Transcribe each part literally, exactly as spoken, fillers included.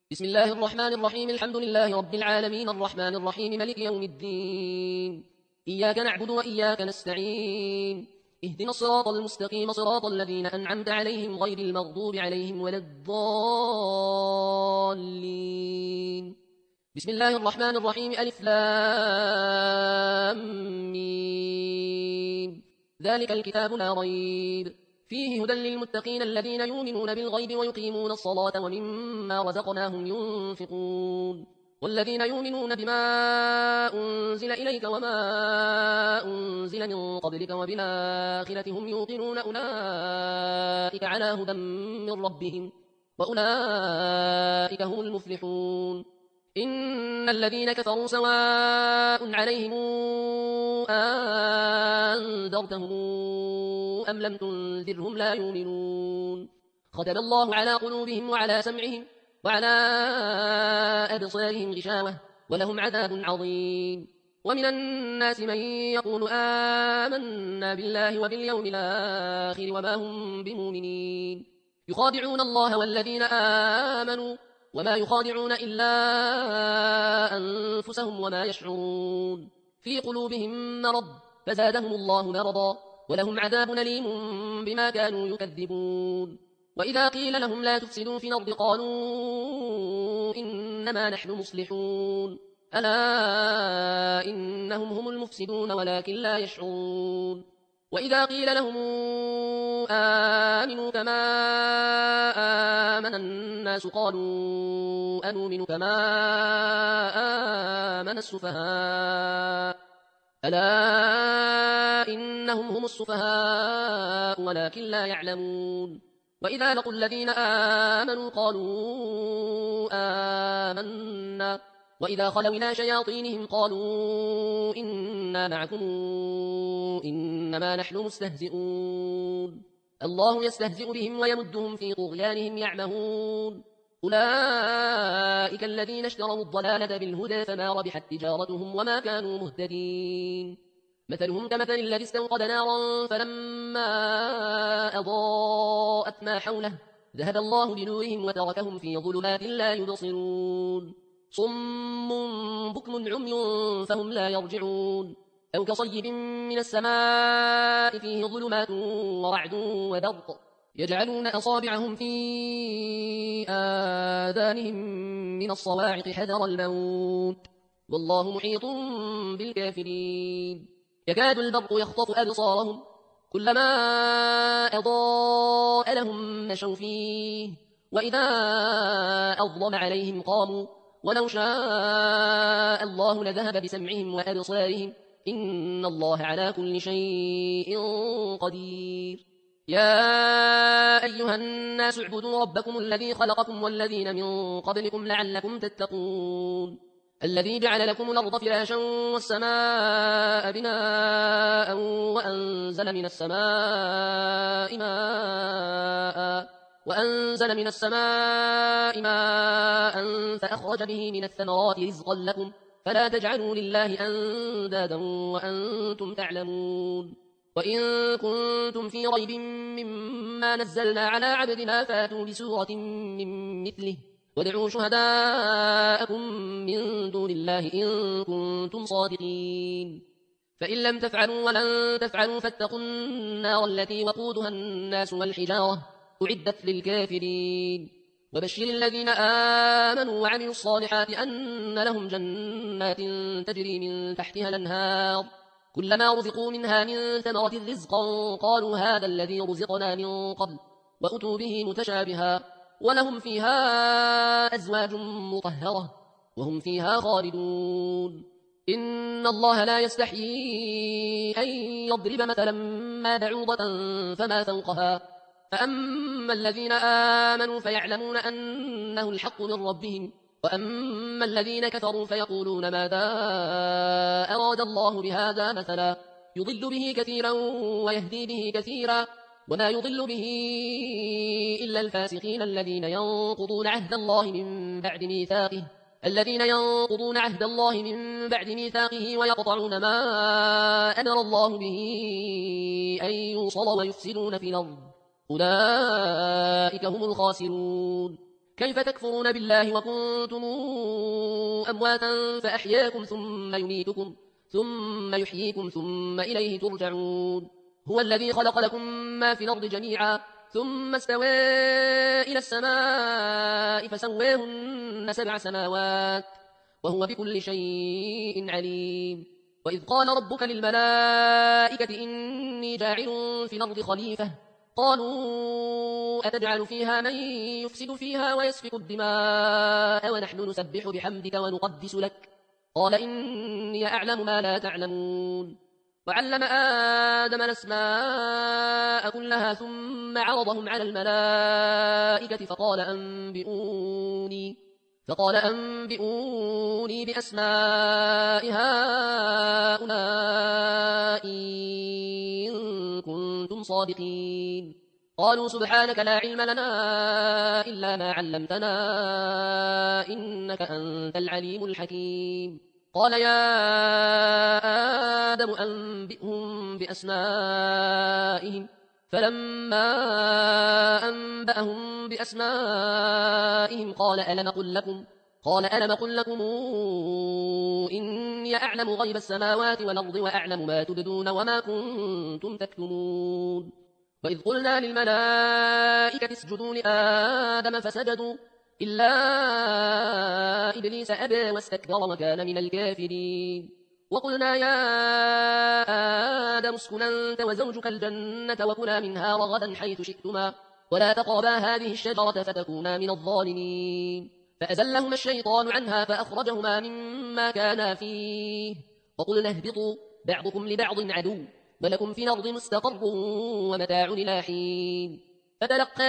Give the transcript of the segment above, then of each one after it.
بسم الله الرحمن الرحيم. الحمد لله رب العالمين الرحمن الرحيم ملك يوم الدين. إياك نعبد وإياك نستعين. اهدنا الصراط المستقيم صراط الذين أنعمت عليهم غير المغضوب عليهم ولا الضالين. بسم الله الرحمن الرحيم. ألف لام ميم. ذلك الكتاب لا ريب فيه هدى للمتقين الذين يؤمنون بالغيب ويقيمون الصلاة ومما رزقناهم ينفقون والذين يؤمنون بما أنزل إليك وما أنزل من قبلك وبالآخرة هم يوقنون أولئك على هدى من ربهم وأولئك هم المفلحون. إن الذين كفروا سواء عليهم أنذرتهم أم لم تنذرهم لا يؤمنون. ختم الله على قلوبهم وعلى سمعهم وعلى أبصارهم غشاوة ولهم عذاب عظيم. ومن الناس من يقول آمنا بالله وباليوم الآخر وما هم بمؤمنين. يخادعون الله والذين آمنوا وما يخادعون إلا أنفسهم وما يشعرون. في قلوبهم مرض فزادهم الله مرضا ولهم عذاب أليم بما كانوا يكذبون. وإذا قيل لهم لا تفسدوا في الأرض قالوا إنما نحن مصلحون ألا إنهم هم المفسدون ولكن لا يشعرون. وإذا قيل لهم آمنوا كما آمن الناس قالوا أنؤمن كما آمن السفهاء ألا إنهم هم السفهاء ولكن لا يعلمون. وإذا لقوا الذين آمنوا قالوا آمنا وإذا خلوا إلى شياطينهم قالوا إنا معكم إنما نحن مستهزئون الله يستهزئ بهم ويمدهم في طغيانهم يعمهون. أولئك الذين اشتروا الضلالة بالهدى فما ربحت تجارتهم وما كانوا مهتدين. مثلهم كمثل الذي استوقد نارا فلما أضاءت ما حوله ذهب الله بنورهم وتركهم في ظلمات لا يبصرون. صم بكم عمي فهم لا يرجعون. أو كصيب من السماء فيه ظلمات ورعد وبرق يجعلون أصابعهم في آذانهم من الصواعق حذر الموت والله محيط بالكافرين. يكاد البرق يخطف أبصارهم كلما أضاء لهم مشوا فيه وإذا أظلم عليهم قاموا ولو شاء الله لذهب بسمعهم وأبصارهم إن الله على كل شيء قدير. يا أيها الناس اعبدوا ربكم الذي خلقكم والذين من قبلكم لعلكم تتقون الذي جعل لكم الأرض فراشا والسماء بناء وأنزل من السماء ماء وأنزل من السماء ماء فأخرج به من الثمرات رزقا لكم فلا تجعلوا لله أندادا وأنتم تعلمون. وإن كنتم في ريب مما نزلنا على عبدنا فاتوا بسورة من مثله وادعوا شهداءكم من دون الله إن كنتم صادقين. فإن لم تفعلوا ولن تفعلوا فاتقوا النار التي وقودها الناس والحجارة أعدت للكافرين. وبشر الذين آمنوا وعملوا الصالحات أن لهم جنات تجري من تحتها الأنهار كلما رزقوا منها من ثمرة رزقا قالوا هذا الذي رزقنا من قبل وأتوا به متشابها ولهم فيها أزواج مطهرة وهم فيها خالدون. إن الله لا يستحيي أن يضرب مثلا ما بعوضة فما فوقها فأما الذين آمنوا فيعلمون أنه الحق من ربهم وأما الذين كفروا فيقولون ماذا أراد الله بهذا مثلا يضل به كثيرا ويهدي به كثيرا وما يضل به إلا الفاسقين الذين ينقضون عهد الله من بعد ميثاقه الذين ينقضون عهد الله من بعد ميثاقه ويقطعون ما أمر الله به أن يوصل ويفسدون في الأرض أولئك هم الخاسرون. كيف تكفرون بالله وكنتم أمواتا فأحياكم ثم يميتكم ثم يحييكم ثم إليه ترجعون هو الذي خلق لكم ما في الأرض جميعا ثم استوى إلى السماء فسواهن سبع سماوات وهو بكل شيء عليم وإذ قال ربك للملائكة إني جاعل في الأرض خليفة قالوا أتجعل فيها من يفسد فيها ويسفك الدماء ونحن نسبح بحمدك ونقدس لك قال إني أعلم ما لا تعلمون وعلم آدم الأسماء كلها ثم عرضهم على الملائكة فقال أنبئوني فقال أنبئوني بأسماء هؤلاء إن كنتم صادقين قالوا سبحانك لا علم لنا إلا ما علمتنا إنك أنت العليم الحكيم قال يا آدم أنبئهم بأسمائهم فلما أنبأهم بأسمائهم قال ألم قل لكم قال ألم قل لكم إني أعلم غيب السماوات والأرض وأعلم ما تبدون وما كنتم تكتمون وإذ قلنا للملائكة اسجدوا لآدم فسجدوا إلا إبليس أبى واستكبر وكان من الكافرين وقلنا يا آدم اسكن أنت وزوجك الجنة وكلا منها رغدا حيث شئتما ولا تقربا هذه الشجرة فتكونا من الظالمين فأزلهما الشيطان عنها فأخرجهما مما كانا فيه وقلنا اهبطوا بعضكم لبعض عدو ولكم في الأرض مستقر ومتاع إلى حين فتلقى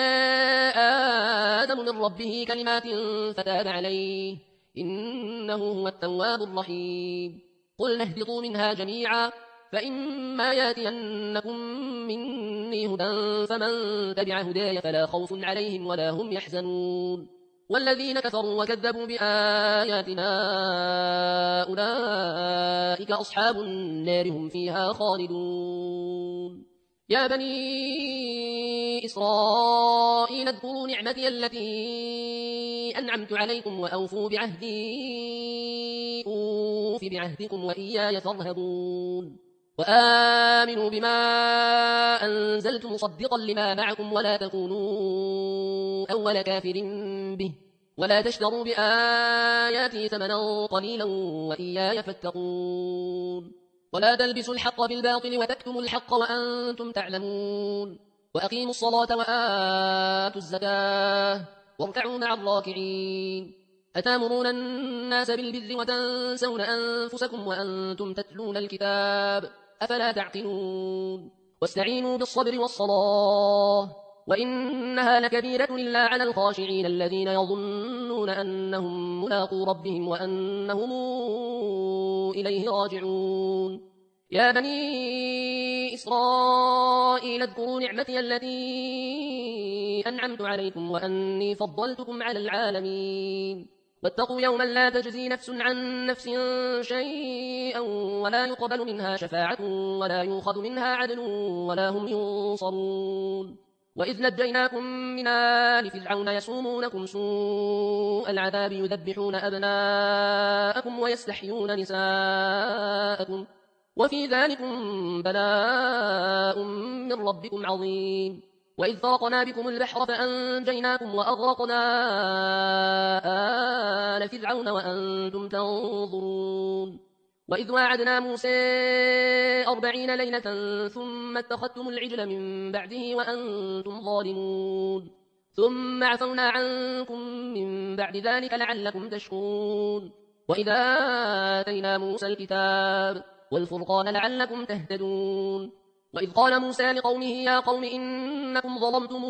آدم من ربه كلمات فتاب عليه إنه هو التواب الرحيم قلنا اهبطوا منها جميعا فإما ياتينكم مني هدى فمن تبع هداي فلا خوف عليهم ولا هم يحزنون والذين كفروا وكذبوا بآياتنا أولئك أصحاب النار هم فيها خالدون يا بني إسرائيل اذكروا نعمتي التي أنعمت عليكم وأوفوا بعهدي أوف بعهدكم وإياي فارهبون وآمنوا بما أنزلت مصدقا لما معكم ولا تكونوا أول كافر به ولا تشتروا بآياتي ثمنا قليلا وإياي فاتقون ولا تلبسوا الحق بالباطل وتكتموا الحق وأنتم تعلمون وأقيموا الصلاة وآتوا الزكاة واركعوا مع الراكعين أتامرون الناس بالبر وتنسون أنفسكم وأنتم تتلون الكتاب أفلا تعقلون واستعينوا بالصبر والصلاة وإنها لكبيرة إلا على الخاشعين الذين يظنون أنهم ملاقو ربهم وأنهم إليه راجعون يا بني إسرائيل اذكروا نعمتي التي أنعمت عليكم وأني فضلتكم على العالمين واتقوا يوما لا تجزي نفس عن نفس شيئا ولا يقبل منها شفاعة ولا يؤخذ منها عدل ولا هم ينصرون وإذ نجيناكم من آل فرعون يسومونكم سوء العذاب يذبحون أبناءكم ويستحيون نساءكم وفي ذلكم بلاء من ربكم عظيم وإذ فرقنا بكم البحر فأنجيناكم وأغرقنا آل فرعون وأنتم تنظرون وإذ واعدنا موسى أربعين ليلة ثم اتخذتم العجل من بعده وأنتم ظالمون ثم عفونا عنكم من بعد ذلك لعلكم تشكرون وإذا آتينا موسى الكتاب والفرقان لعلكم تهتدون وإذ قال موسى لقومه يا قوم إنكم ظلمتم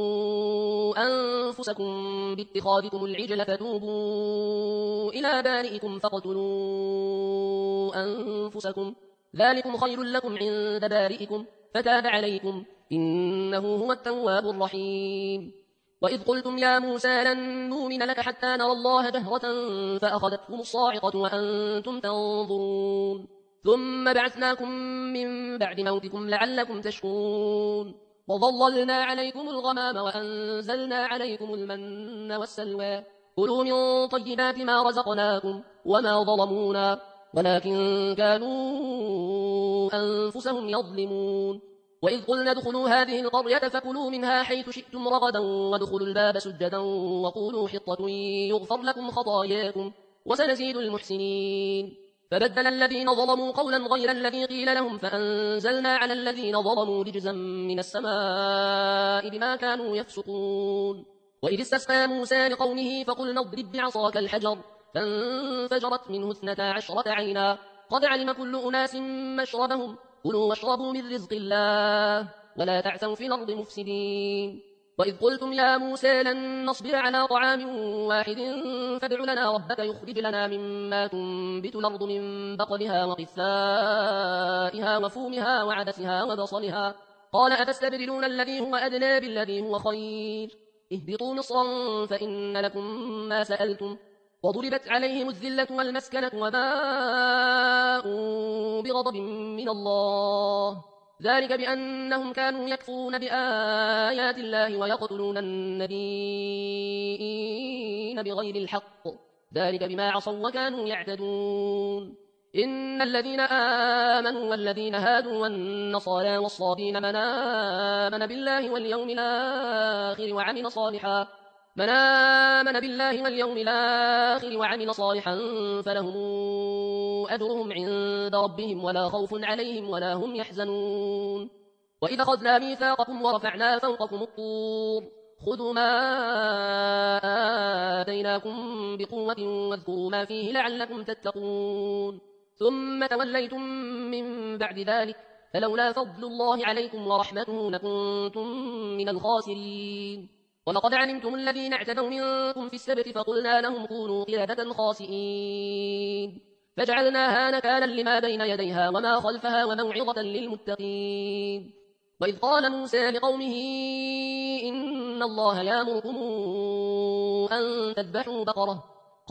أنفسكم باتخاذكم العجل فتوبوا إلى بارئكم فاقتلوا أنفسكم ذلكم خير لكم عند بارئكم فتاب عليكم إنه هو التواب الرحيم وإذ قلتم يا موسى لن نؤمن لك حتى نرى الله جهرة فأخذتكم الصاعقة وأنتم تنظرون ثم بعثناكم من بعد موتكم لعلكم تشكرون وظللنا عليكم الغمام وأنزلنا عليكم المن والسلوى كلوا من طيبات ما رزقناكم وما ظلمونا ولكن كانوا أنفسهم يظلمون وإذ قلنا ادخلوا هذه القرية فكلوا منها حيث شئتم رغدا وادخلوا الباب سجدا وقولوا حطة يغفر لكم خطاياكم وسنزيد المحسنين فبدل الذين ظلموا قولا غير الذي قيل لهم فأنزلنا على الذين ظلموا رجزا من السماء بما كانوا يفسقون وإذ استسقى موسى لقومه فقلنا اضرب بعصاك الحجر فانفجرت منه اثنتا عشرة عينا قد علم كل أناس مشربهم كلوا واشربوا من رزق الله ولا تعثوا في الأرض مفسدين وإذ قلتم يا موسى لن نصبر على طعام واحد فادع لنا ربك يخرج لنا مما تنبت الأرض من بقلها وقثائها وفومها وعدسها وبصلها قال أتستبدلون الذي هو أدنى بالذي هو خير اهبطوا مصرا فإن لكم ما سألتم وضربت عليهم الذلة والمسكنة وباءوا بغضب من الله ذلك بأنهم كانوا يكفرون بآيات الله ويقتلون النبيين بغير الحق ذلك بما عصوا وكانوا يعتدون إن الذين آمنوا والذين هادوا والنصارى والصابين من آمن بالله واليوم الآخر وعمل صالحا من آمن بالله واليوم الآخر وعمل صالحا فلهم أجرهم عند ربهم ولا خوف عليهم ولا هم يحزنون وإذا أخذنا ميثاقكم ورفعنا فوقكم الطور خذوا ما آتيناكم بقوة واذكروا ما فيه لعلكم تتقون ثم توليتم من بعد ذلك فلولا فضل الله عليكم ورحمته لكنتم من الخاسرين ولقد علمتم الذين اعتدوا منكم في السبت فقلنا لهم كونوا قردة خاسئين فجعلناها نكالا لما بين يديها وما خلفها وموعظة للمتقين وإذ قال موسى لقومه إن الله يأمركم أن تذبحوا بقرة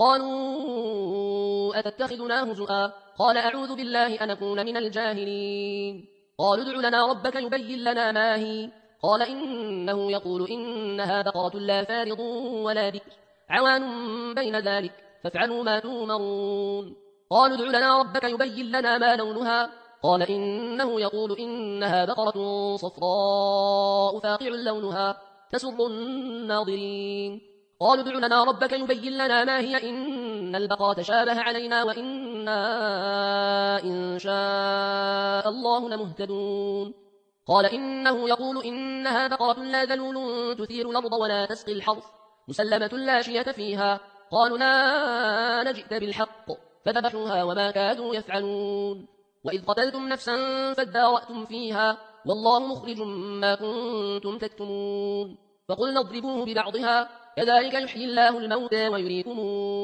قالوا أتتخذنا هزؤا قال أعوذ بالله أن أكون من الجاهلين قالوا ادع لنا ربك يبين لنا ما هي قال إنه يقول إنها بقرة لا فارض ولا بكر عوان بين ذلك فافعلوا ما تؤمرون قالوا ادع لنا ربك يبين لنا ما لونها قال إنه يقول إنها بقرة صفراء فاقع لونها تسر الناظرين قالوا ادع لنا ربك يبين لنا ما هي إن البقرة شابه علينا وإنا إن شاء الله لمهتدون قال إنه يقول إنها بقرة لا ذلول تثير الأرض ولا تسقي الحرث مسلمة لا شية فيها قالوا لا نجئت بالحق فذبحوها وما كادوا يفعلون وإذ قتلتم نفسا فادارأتم فيها والله مخرج ما كنتم تكتمون فقلنا اضربوه ببعضها كذلك يحيي الله الموتى ويريكم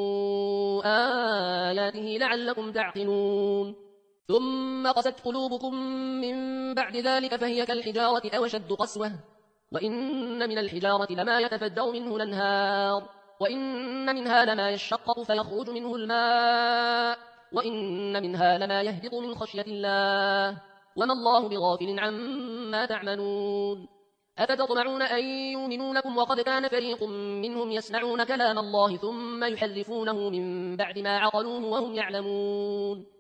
آياته لعلكم تعقلون ثم قست قلوبكم من بعد ذلك فهي كالحجارة أو أشد قسوة وإن من الحجارة لما يتفجر منه الأنهار وإن منها لما يشقق فيخرج منه الماء وإن منها لما يهبط من خشية الله وما الله بغافل عما تعملون أفتطمعون أن يؤمنوا لكم وقد كان فريق منهم يسمعون كلام الله ثم يحرفونه من بعد ما عقلوه وهم يعلمون